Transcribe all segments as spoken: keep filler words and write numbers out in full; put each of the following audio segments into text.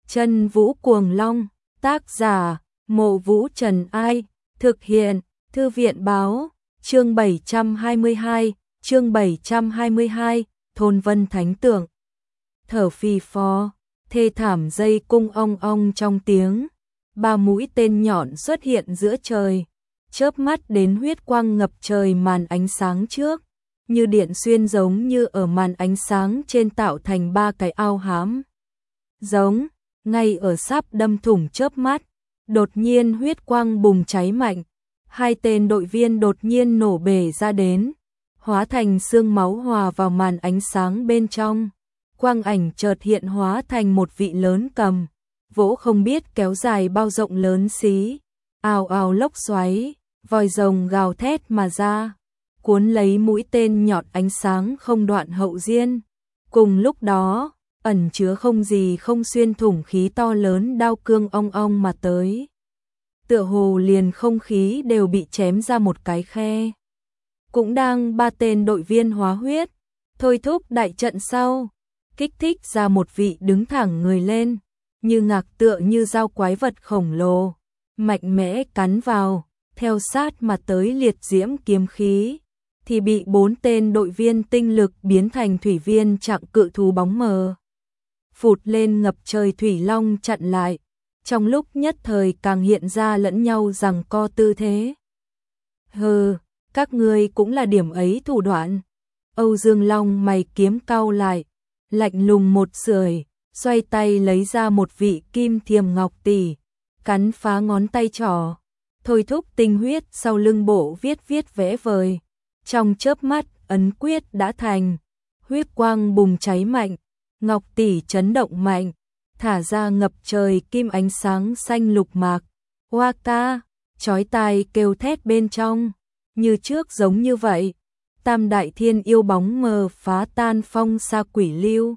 Chân Vũ Cuồng Long, tác giả, Mộ Vũ Trần Ai, thực hiện, Thư viện báo, chương bảy trăm hai mươi hai, chương bảy trăm hai mươi hai, Thôn Vân Thánh Tượng. Thở phì phò, thê thảm dây cung ong ong trong tiếng, ba mũi tên nhọn xuất hiện giữa trời, chớp mắt đến huyết quang ngập trời màn ánh sáng trước, như điện xuyên giống như ở màn ánh sáng trên tạo thành ba cái ao hám. Giống, ngay ở sắp đâm thủng chớp mắt, đột nhiên huyết quang bùng cháy mạnh, hai tên đội viên đột nhiên nổ bể ra đến, hóa thành xương máu hòa vào màn ánh sáng bên trong. Quang ảnh chợt hiện hóa thành một vị lớn cầm, vỗ không biết kéo dài bao rộng lớn xí, ào ào lốc xoáy, vòi rồng gào thét mà ra, cuốn lấy mũi tên nhọn ánh sáng không đoạn hậu diên. Cùng lúc đó, ẩn chứa không gì không xuyên thủng khí to lớn đao cương ong ong mà tới. Tựa hồ liền không khí đều bị chém ra một cái khe. Cũng đang ba tên đội viên hóa huyết, thôi thúc đại trận sau, kích thích ra một vị đứng thẳng người lên, như ngạc tựa như dao quái vật khổng lồ, mạnh mẽ cắn vào, theo sát mà tới liệt diễm kiếm khí, thì bị bốn tên đội viên tinh lực biến thành thủy viên chặng cự thú bóng mờ. Phụt lên ngập trời thủy long chặn lại, trong lúc nhất thời càng hiện ra lẫn nhau giằng co tư thế. Hừ, các ngươi cũng là điểm ấy thủ đoạn. Âu Dương Long mày kiếm cau lại, lạnh lùng một sưởi, xoay tay lấy ra một vị kim thiềm ngọc tỷ, cắn phá ngón tay trỏ, thôi thúc tinh huyết sau lưng bộ viết viết vẽ vời. Trong chớp mắt, ấn quyết đã thành, huyết quang bùng cháy mạnh, ngọc tỷ chấn động mạnh, thả ra ngập trời kim ánh sáng xanh lục mạc. Hoa ca, chói tai kêu thét bên trong, như trước giống như vậy. Tam đại thiên yêu bóng mờ phá tan phong sa quỷ lưu.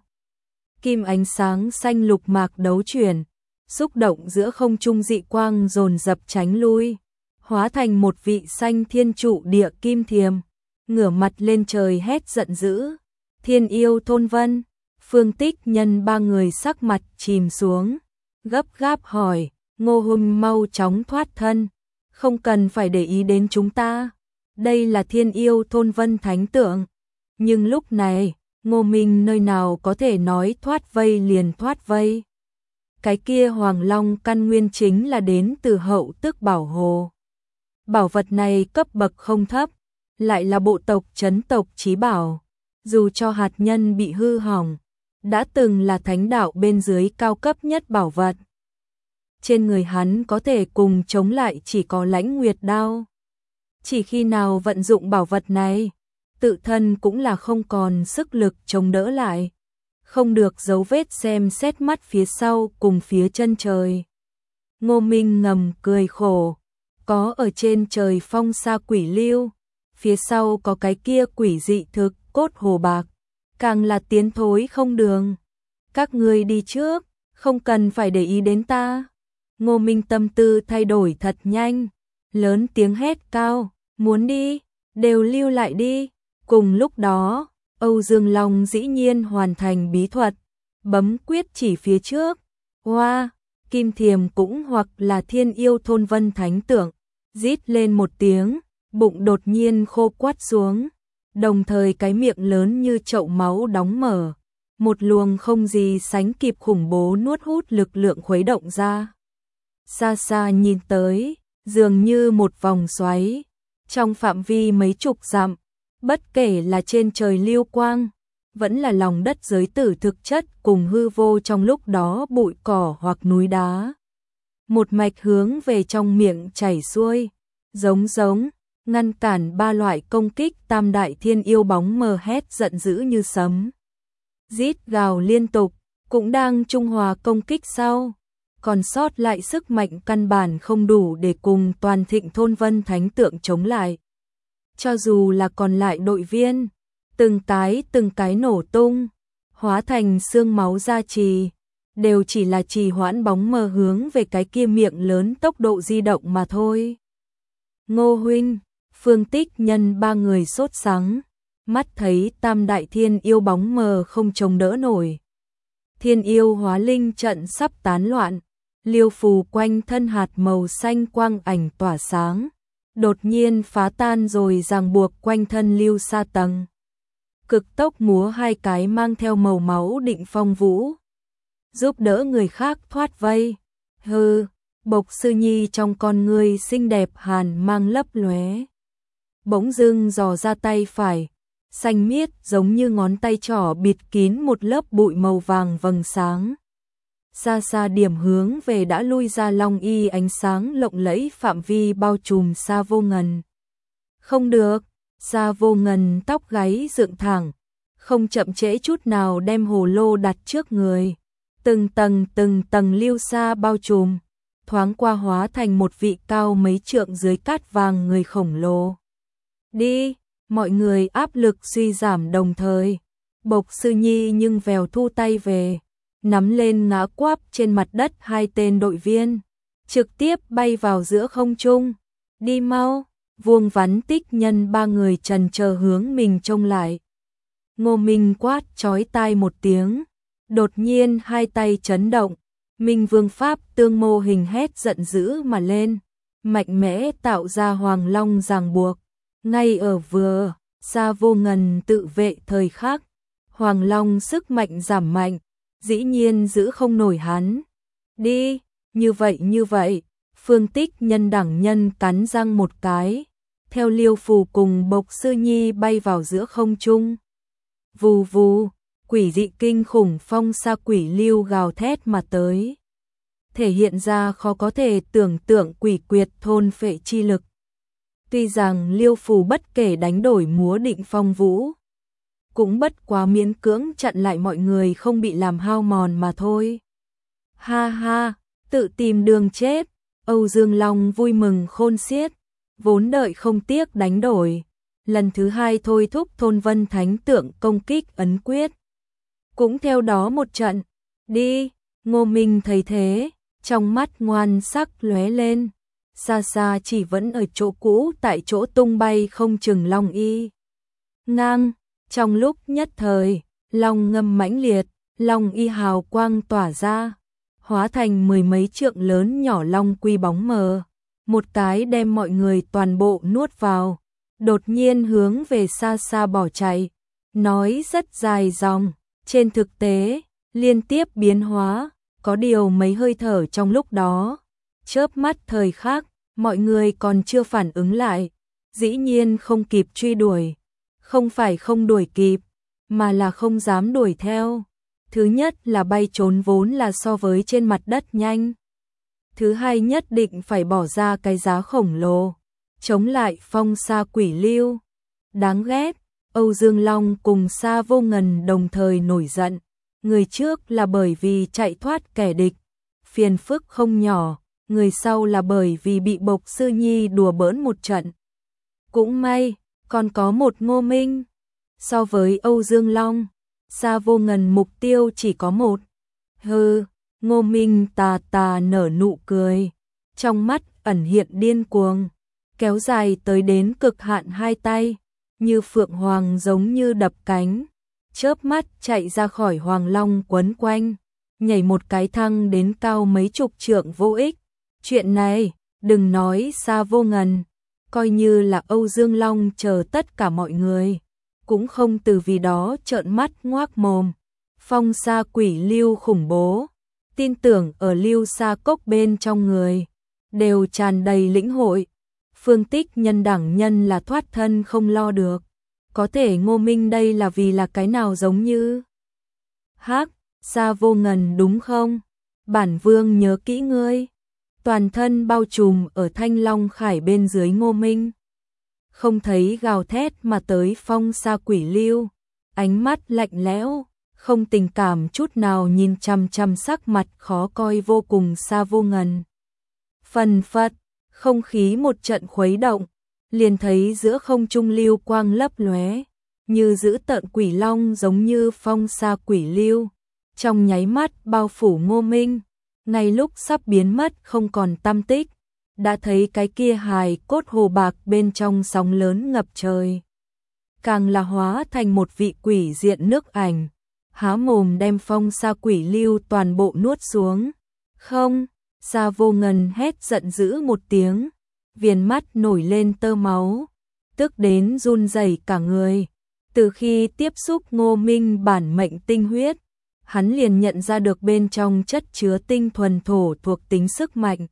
Kim ánh sáng xanh lục mạc đấu chuyển, xúc động giữa không trung dị quang dồn dập tránh lui, hóa thành một vị xanh thiên trụ địa kim thiềm, ngửa mặt lên trời hét giận dữ. Thiên yêu Thôn Vân, Phương Tích Nhân ba người sắc mặt chìm xuống, gấp gáp hỏi, Ngô Hùng mau chóng thoát thân, không cần phải để ý đến chúng ta. Đây là thiên yêu Thôn Vân Thánh Tượng. Nhưng lúc này, Ngô Minh nơi nào có thể nói thoát vây liền thoát vây. Cái kia Hoàng Long căn nguyên chính là đến từ hậu tức bảo hồ. Bảo vật này cấp bậc không thấp, lại là bộ tộc trấn tộc chí bảo. Dù cho hạt nhân bị hư hỏng, đã từng là thánh đạo bên dưới cao cấp nhất bảo vật. Trên người hắn có thể cùng chống lại chỉ có Lãnh Nguyệt đao. Chỉ khi nào vận dụng bảo vật này, tự thân cũng là không còn sức lực chống đỡ lại, không được dấu vết xem xét mắt phía sau cùng phía chân trời. Ngô Minh ngầm cười khổ, có ở trên trời phong sa quỷ lưu, phía sau có cái kia quỷ dị thực cốt hồ bạc, càng là tiến thối không đường. Các ngươi đi trước, không cần phải để ý đến ta. Ngô Minh tâm tư thay đổi thật nhanh, lớn tiếng hét cao, muốn đi, đều lưu lại đi. Cùng lúc đó, Âu Dương Long dĩ nhiên hoàn thành bí thuật, bấm quyết chỉ phía trước. Hoa, kim thiềm cũng hoặc là thiên yêu Thôn Vân Thánh Tượng, rít lên một tiếng, bụng đột nhiên khô quắt xuống, đồng thời cái miệng lớn như chậu máu đóng mở, một luồng không gì sánh kịp khủng bố nuốt hút lực lượng khuấy động ra. Xa xa nhìn tới, dường như một vòng xoáy, trong phạm vi mấy chục dặm, bất kể là trên trời lưu quang, vẫn là lòng đất giới tử thực chất cùng hư vô trong lúc đó bụi cỏ hoặc núi đá. Một mạch hướng về trong miệng chảy xuôi, giống giống, ngăn cản ba loại công kích tam đại thiên yêu bóng mờ hét giận dữ như sấm. Rít gào liên tục, cũng đang trung hòa công kích sau, còn sót lại sức mạnh căn bản không đủ để cùng toàn thịnh Thôn Vân Thánh Tượng chống lại. Cho dù là còn lại đội viên, từng cái từng cái nổ tung, hóa thành xương máu gia trì, đều chỉ là trì hoãn bóng mờ hướng về cái kia miệng lớn tốc độ di động mà thôi. Ngô huynh, Phương Tích Nhân ba người sốt sắng, mắt thấy tam đại thiên yêu bóng mờ không chống đỡ nổi. Thiên yêu hóa linh trận sắp tán loạn, liêu phù quanh thân hạt màu xanh quang ảnh tỏa sáng, đột nhiên phá tan rồi ràng buộc quanh thân Lưu Sa Tầng. Cực tốc múa hai cái mang theo màu máu định phong vũ, giúp đỡ người khác thoát vây. Hừ, Bộc Sư Nhi trong con người xinh đẹp hàn mang lấp lóe. Bỗng dưng dò ra tay phải, xanh miết giống như ngón tay trỏ bịt kín một lớp bụi màu vàng vầng sáng. Xa xa điểm hướng về đã lui ra long y ánh sáng lộng lẫy phạm vi bao trùm Sa Vô Ngần. Không được, Sa Vô Ngần tóc gáy dựng thẳng, không chậm trễ chút nào đem hồ lô đặt trước người. Từng tầng từng tầng lưu sa bao trùm, thoáng qua hóa thành một vị cao mấy trượng dưới cát vàng người khổng lồ. Đi, mọi người áp lực suy giảm đồng thời. Bộc Sư Nhi nhưng vèo thu tay về, nắm lên ngã quáp trên mặt đất hai tên đội viên, trực tiếp bay vào giữa không trung. Đi mau, Vuông Vắn Tích Nhân ba người trần chờ hướng mình trông lại. Ngô Minh quát chói tai một tiếng, đột nhiên hai tay chấn động, Minh Vương Pháp tương mô hình hét giận dữ mà lên, mạnh mẽ tạo ra Hoàng Long ràng buộc. Ngay ở vừa, Sa Vô Ngần tự vệ thời khắc, Hoàng Long sức mạnh giảm mạnh, dĩ nhiên giữ không nổi hắn. Đi, như vậy như vậy, Phương Tích Nhân đẳng nhân cắn răng một cái, theo Liêu Phù cùng Bộc Sư Nhi bay vào giữa không trung. Vù vù, quỷ dị kinh khủng phong sa quỷ lưu gào thét mà tới, thể hiện ra khó có thể tưởng tượng quỷ quyệt thôn phệ chi lực. Tuy rằng Liêu Phù bất kể đánh đổi múa định phong vũ, cũng bất quá miễn cưỡng chặn lại mọi người không bị làm hao mòn mà thôi. Ha ha, tự tìm đường chết, Âu Dương Long vui mừng khôn xiết, vốn đợi không tiếc đánh đổi, lần thứ hai thôi thúc Thôn Vân Thánh Tượng công kích ấn quyết. Cũng theo đó một trận, đi, Ngô Minh thấy thế, trong mắt ngoan sắc lóe lên, xa xa chỉ vẫn ở chỗ cũ tại chỗ tung bay không chừng long y. Ngang, trong lúc nhất thời, long ngâm mãnh liệt, long y hào quang tỏa ra, hóa thành mười mấy trượng lớn nhỏ long quy bóng mờ, một cái đem mọi người toàn bộ nuốt vào, đột nhiên hướng về xa xa bỏ chạy, nói rất dài dòng, trên thực tế, liên tiếp biến hóa, có điều mấy hơi thở trong lúc đó, chớp mắt thời khắc, mọi người còn chưa phản ứng lại, dĩ nhiên không kịp truy đuổi, không phải không đuổi kịp, mà là không dám đuổi theo. Thứ nhất là bay trốn vốn là so với trên mặt đất nhanh. Thứ hai nhất định phải bỏ ra cái giá khổng lồ, chống lại phong sa quỷ lưu. Đáng ghét, Âu Dương Long cùng Sa Vô Ngần đồng thời nổi giận. Người trước là bởi vì chạy thoát kẻ địch, phiền phức không nhỏ, người sau là bởi vì bị Bộc Sư Nhi đùa bỡn một trận. Cũng may, còn có một Ngô Minh. So với Âu Dương Long, Sa Vô Ngần mục tiêu chỉ có một. Hừ, Ngô Minh tà tà nở nụ cười, trong mắt ẩn hiện điên cuồng, kéo dài tới đến cực hạn hai tay, như phượng hoàng giống như đập cánh, chớp mắt chạy ra khỏi Hoàng Long quấn quanh, nhảy một cái thăng đến cao mấy chục trượng vô ích. Chuyện này, đừng nói Sa Vô Ngần, coi như là Âu Dương Long chờ tất cả mọi người, cũng không từ vì đó trợn mắt ngoác mồm. Phong sa quỷ lưu khủng bố, tin tưởng ở lưu sa cốc bên trong người, đều tràn đầy lĩnh hội. Phương Tích Nhân đẳng nhân là thoát thân không lo được. Có thể Ngô Minh đây là vì là cái nào giống như hắc, Sa Vô Ngần đúng không? Bản vương nhớ kỹ ngươi. Toàn thân bao trùm ở thanh long khải bên dưới Ngô Minh. Không thấy gào thét mà tới phong sa quỷ lưu, ánh mắt lạnh lẽo, không tình cảm chút nào nhìn chằm chằm sắc mặt khó coi vô cùng Sa Vô Ngần. Phần phật, không khí một trận khuấy động, liền thấy giữa không trung lưu quang lấp lóe, như giữ tợn quỷ long giống như phong sa quỷ lưu, trong nháy mắt bao phủ Ngô Minh, ngay lúc sắp biến mất không còn tăm tích, đã thấy cái kia hài cốt hồ bạc bên trong sóng lớn ngập trời, càng là hóa thành một vị quỷ diện nước ảnh, há mồm đem phong sa quỷ lưu toàn bộ nuốt xuống. Không, Sa Vô Ngân hét giận dữ một tiếng, viền mắt nổi lên tơ máu, tức đến run rẩy cả người. Từ khi tiếp xúc Ngô Minh bản mệnh tinh huyết, hắn liền nhận ra được bên trong chất chứa tinh thuần thổ thuộc tính sức mạnh.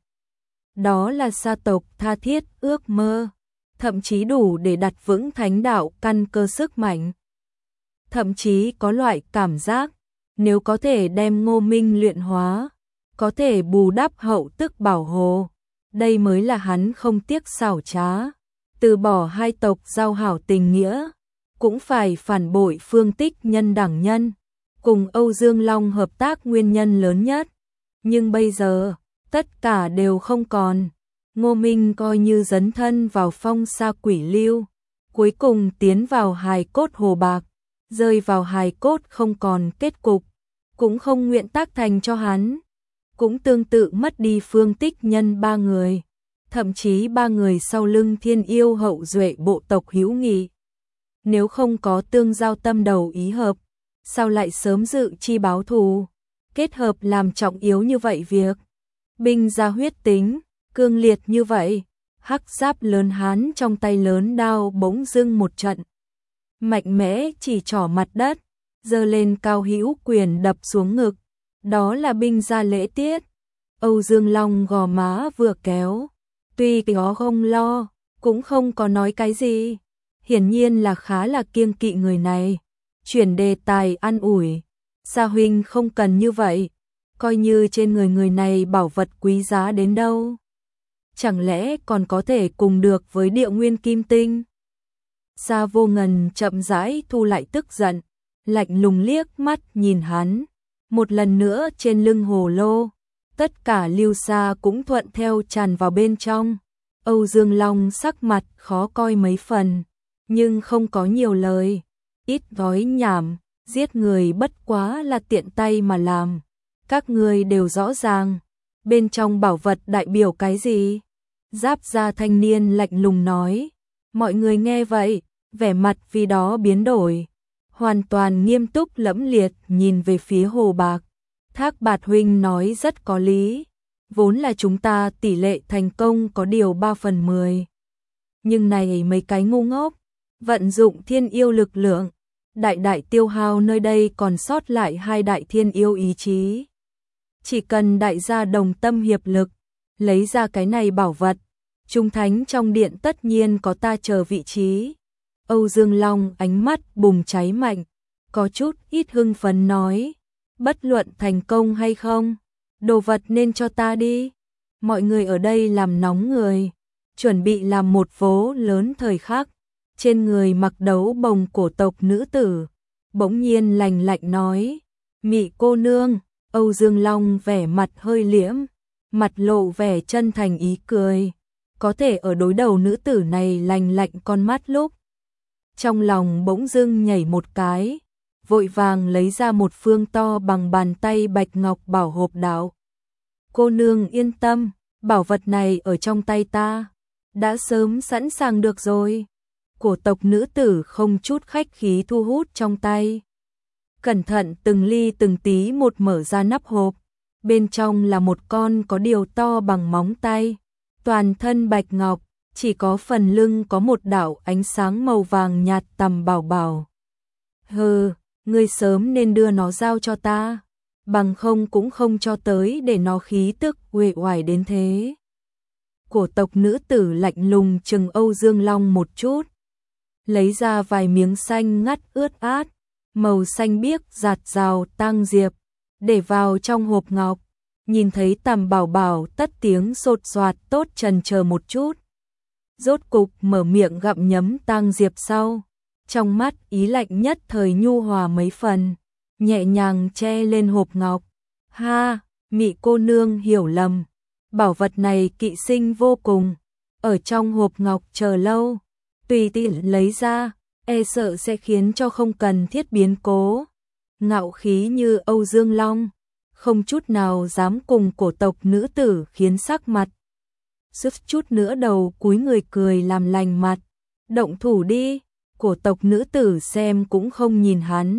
Đó là sa tộc tha thiết ước mơ, thậm chí đủ để đặt vững thánh đạo căn cơ sức mạnh. Thậm chí có loại cảm giác, nếu có thể đem Ngô Minh luyện hóa, có thể bù đắp hậu tức bảo hồ. Đây mới là hắn không tiếc xảo trá, từ bỏ hai tộc giao hảo tình nghĩa, cũng phải phản bội Phương Tích Nhân đẳng nhân, cùng Âu Dương Long hợp tác nguyên nhân lớn nhất. Nhưng bây giờ, tất cả đều không còn. Ngô Minh coi như dấn thân vào phong sa quỷ lưu, cuối cùng tiến vào hài cốt hồ bạc, rơi vào hài cốt không còn kết cục, cũng không nguyện tác thành cho hắn. Cũng tương tự mất đi Phương Tích Nhân ba người, thậm chí ba người sau lưng Thiên Yêu hậu duệ bộ tộc hữu nghị. Nếu không có tương giao tâm đầu ý hợp, sao lại sớm dự chi báo thù, kết hợp làm trọng yếu như vậy việc. Binh ra huyết tính, cương liệt như vậy, hắc giáp lớn hán trong tay lớn đao bỗng dưng một trận. Mạnh mẽ chỉ trỏ mặt đất, giơ lên cao hữu quyền đập xuống ngực. Đó là binh gia lễ tiết. Âu Dương Long gò má vừa kéo, tuy có không lo, cũng không có nói cái gì. Hiển nhiên là khá là kiêng kỵ người này. Chuyển đề tài an ủi, Sa huynh không cần như vậy, coi như trên người người này bảo vật quý giá đến đâu, chẳng lẽ còn có thể cùng được với Địa Nguyên Kim Tinh. Sa Vô Ngân chậm rãi thu lại tức giận, lạnh lùng liếc mắt nhìn hắn. Một lần nữa trên lưng hồ lô, tất cả lưu sa cũng thuận theo tràn vào bên trong. Âu Dương Long sắc mặt khó coi mấy phần, nhưng không có nhiều lời, ít nói nhảm, giết người bất quá là tiện tay mà làm. Các người đều rõ ràng, bên trong bảo vật đại biểu cái gì? Giáp da thanh niên lạnh lùng nói. Mọi người nghe vậy, vẻ mặt vì đó biến đổi, hoàn toàn nghiêm túc lẫm liệt nhìn về phía hồ bạc. Thác Bạt huynh nói rất có lý, vốn là chúng ta tỷ lệ thành công có điều ba phần mười. Nhưng này mấy cái ngu ngốc, vận dụng thiên yêu lực lượng, đại đại tiêu hao nơi đây còn sót lại hai đại thiên yêu ý chí. Chỉ cần đại gia đồng tâm hiệp lực, lấy ra cái này bảo vật, trung thánh trong điện tất nhiên có ta chờ vị trí. Âu Dương Long ánh mắt bùng cháy mạnh, có chút ít hưng phấn nói, bất luận thành công hay không, đồ vật nên cho ta đi. Mọi người ở đây làm nóng người, chuẩn bị làm một vố lớn thời khắc. Trên người mặc đấu bồng cổ tộc nữ tử, bỗng nhiên lạnh lạnh nói, Mị cô nương. Âu Dương Long vẻ mặt hơi liễm, mặt lộ vẻ chân thành ý cười, có thể ở đối đầu nữ tử này lạnh lạnh con mắt lúc. Trong lòng bỗng dưng nhảy một cái, vội vàng lấy ra một phương to bằng bàn tay bạch ngọc bảo hộp đạo. Cô nương yên tâm, bảo vật này ở trong tay ta, đã sớm sẵn sàng được rồi. Cổ tộc nữ tử không chút khách khí thu hút trong tay. Cẩn thận từng ly từng tí một mở ra nắp hộp, bên trong là một con có điều to bằng móng tay, toàn thân bạch ngọc, chỉ có phần lưng có một đạo ánh sáng màu vàng nhạt tầm bảo bảo. Hừ, ngươi sớm nên đưa nó giao cho ta, bằng không cũng không cho tới để nó khí tức uể oải đến thế. Cổ tộc nữ tử lạnh lùng trừng Âu Dương Long một chút, lấy ra vài miếng xanh ngắt ướt át, màu xanh biếc giạt rào tang diệp, để vào trong hộp ngọc. Nhìn thấy tầm bảo bảo tất tiếng sột soạt tốt trần chờ một chút, rốt cục mở miệng gặm nhấm tang diệp sau, trong mắt ý lạnh nhất thời nhu hòa mấy phần, nhẹ nhàng che lên hộp ngọc. Ha, Mị cô nương hiểu lầm, bảo vật này kỵ sinh vô cùng, ở trong hộp ngọc chờ lâu, tùy tiện lấy ra, e sợ sẽ khiến cho không cần thiết biến cố. Ngạo khí như Âu Dương Long, không chút nào dám cùng cổ tộc nữ tử khiến sắc mặt. Sức chút nữa đầu cúi người cười làm lành mặt, động thủ đi. Cổ tộc nữ tử xem cũng không nhìn hắn,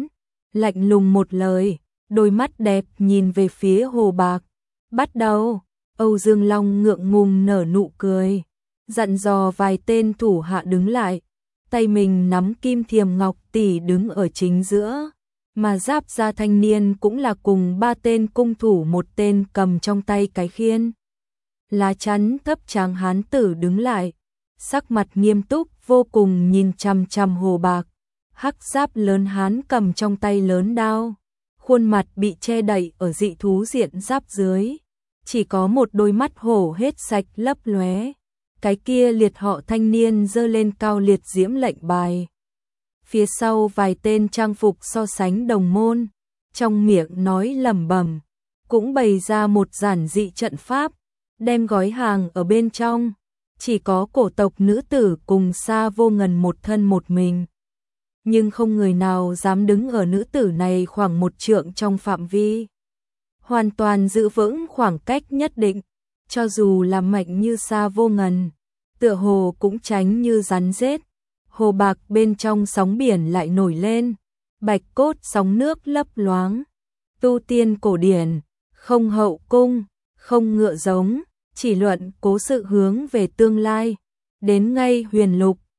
lạnh lùng một lời, đôi mắt đẹp nhìn về phía Hồ Bạc. Bắt đầu, Âu Dương Long ngượng ngùng nở nụ cười, dặn dò vài tên thủ hạ đứng lại, tay mình nắm kim thiềm ngọc tỷ đứng ở chính giữa, mà Giáp gia thanh niên cũng là cùng ba tên cung thủ, một tên cầm trong tay cái khiên lá chắn thấp tráng hán tử đứng lại, sắc mặt nghiêm túc vô cùng nhìn chằm chằm Hồ Bạc. Hắc giáp lớn hán cầm trong tay lớn đao, khuôn mặt bị che đậy ở dị thú diện giáp dưới, chỉ có một đôi mắt hổ hết sạch lấp lóe. Cái kia liệt họ thanh niên giơ lên cao liệt diễm lệnh bài. Phía sau vài tên trang phục so sánh đồng môn, trong miệng nói lẩm bẩm, cũng bày ra một giản dị trận pháp, đem gói hàng ở bên trong. Chỉ có cổ tộc nữ tử cùng Sa Vô Ngần một thân một mình, nhưng không người nào dám đứng ở nữ tử này khoảng một trượng trong phạm vi, hoàn toàn giữ vững khoảng cách nhất định. Cho dù là mạnh như Sa Vô Ngần, tựa hồ cũng tránh như rắn rết. Hồ Bạc bên trong sóng biển lại nổi lên, bạch cốt sóng nước lấp loáng. Tu tiên cổ điển, không hậu cung, không ngựa giống, chỉ luận cố sự hướng về tương lai. Đến ngay huyền lục,